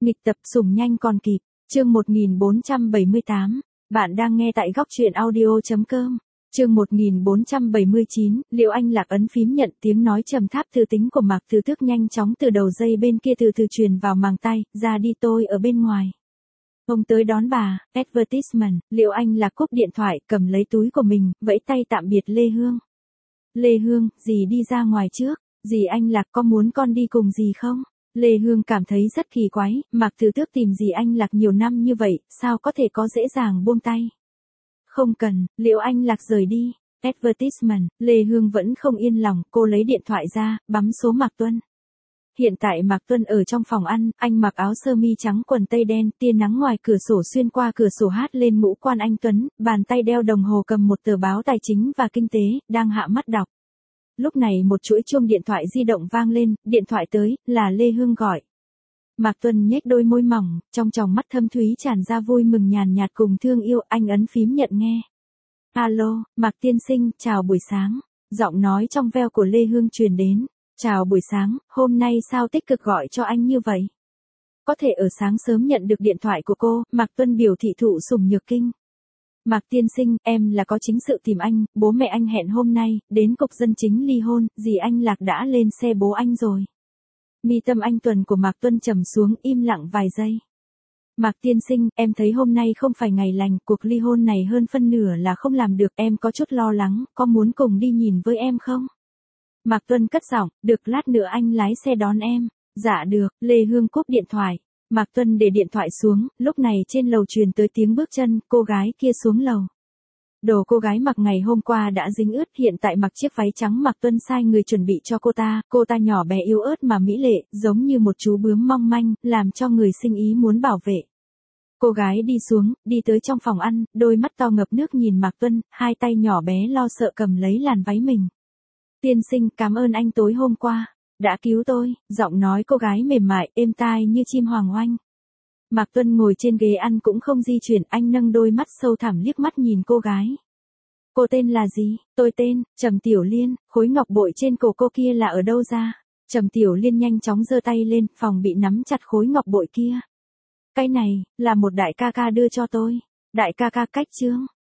Nghịch tập sủng nhanh còn kịp. Chương 1478. Bạn đang nghe tại góc truyện audio.com. Chương 1479, Liệu Anh Lạc ấn phím nhận tiếng nói trầm tháp thư tính của Mạc Từ Tước nhanh chóng từ đầu dây bên kia từ từ truyền vào màng tay, ra đi tôi ở bên ngoài. Ông tới đón bà, advertisement, Liệu Anh Lạc cúp điện thoại, cầm lấy túi của mình, vẫy tay tạm biệt Lê Hương. Lê Hương, dì đi ra ngoài trước, dì Anh Lạc có muốn con đi cùng dì không? Lê Hương cảm thấy rất kỳ quái, Mạc Từ Tước tìm dì Anh Lạc nhiều năm như vậy, sao có thể có dễ dàng buông tay? Không cần, Liệu Anh Lạc rời đi. Advertisement, Lê Hương vẫn không yên lòng, cô lấy điện thoại ra, bấm số Mạc Tuân. Hiện tại Mạc Tuân ở trong phòng ăn, anh mặc áo sơ mi trắng quần tây đen, tia nắng ngoài cửa sổ xuyên qua cửa sổ hát lên ngũ quan anh Tuấn, bàn tay đeo đồng hồ cầm một tờ báo tài chính và kinh tế, đang hạ mắt đọc. Lúc này một chuỗi chuông điện thoại di động vang lên, điện thoại tới, là Lê Hương gọi. Mạc Tuân nhếch đôi môi mỏng, trong tròng mắt thâm thúy tràn ra vui mừng nhàn nhạt cùng thương yêu, anh ấn phím nhận nghe. Alo, Mạc tiên sinh, chào buổi sáng. Giọng nói trong veo của Lê Hương truyền đến. Chào buổi sáng, hôm nay sao tích cực gọi cho anh như vậy? Có thể ở sáng sớm nhận được điện thoại của cô, Mạc Tuân biểu thị thụ sủng nhược kinh. Mạc tiên sinh, em là có chính sự tìm anh, bố mẹ anh hẹn hôm nay, đến cục dân chính ly hôn, dì Anh Lạc đã lên xe bố anh rồi. Mi tâm anh Tuần của Mạc Tuân trầm xuống, im lặng vài giây. Mạc tiên sinh, em thấy hôm nay không phải ngày lành, cuộc ly hôn này hơn phân nửa là không làm được, em có chút lo lắng, có muốn cùng đi nhìn với em không? Mạc Tuân cất giọng, được lát nữa anh lái xe đón em. Dạ được, Lê Hương cúp điện thoại. Mạc Tuân để điện thoại xuống, lúc này trên lầu truyền tới tiếng bước chân, cô gái kia xuống lầu. Đồ cô gái mặc ngày hôm qua đã dính ướt, hiện tại mặc chiếc váy trắng Mạc Tuân sai người chuẩn bị cho cô ta nhỏ bé yếu ớt mà mỹ lệ, giống như một chú bướm mong manh, làm cho người sinh ý muốn bảo vệ. Cô gái đi xuống, đi tới trong phòng ăn, đôi mắt to ngập nước nhìn Mạc Tuân, hai tay nhỏ bé lo sợ cầm lấy làn váy mình. Tiên sinh, cảm ơn anh tối hôm qua đã cứu tôi, giọng nói cô gái mềm mại, êm tai như chim hoàng oanh. Mạc Tuân ngồi trên ghế ăn cũng không di chuyển, anh nâng đôi mắt sâu thẳm liếc mắt nhìn cô gái. Cô tên là gì? Tôi tên, Trầm Tiểu Liên, khối ngọc bội trên cổ cô kia là ở đâu ra? Trầm Tiểu Liên nhanh chóng giơ tay lên, phòng bị nắm chặt khối ngọc bội kia. Cái này, là một đại ca ca đưa cho tôi. Đại ca ca cách Trương.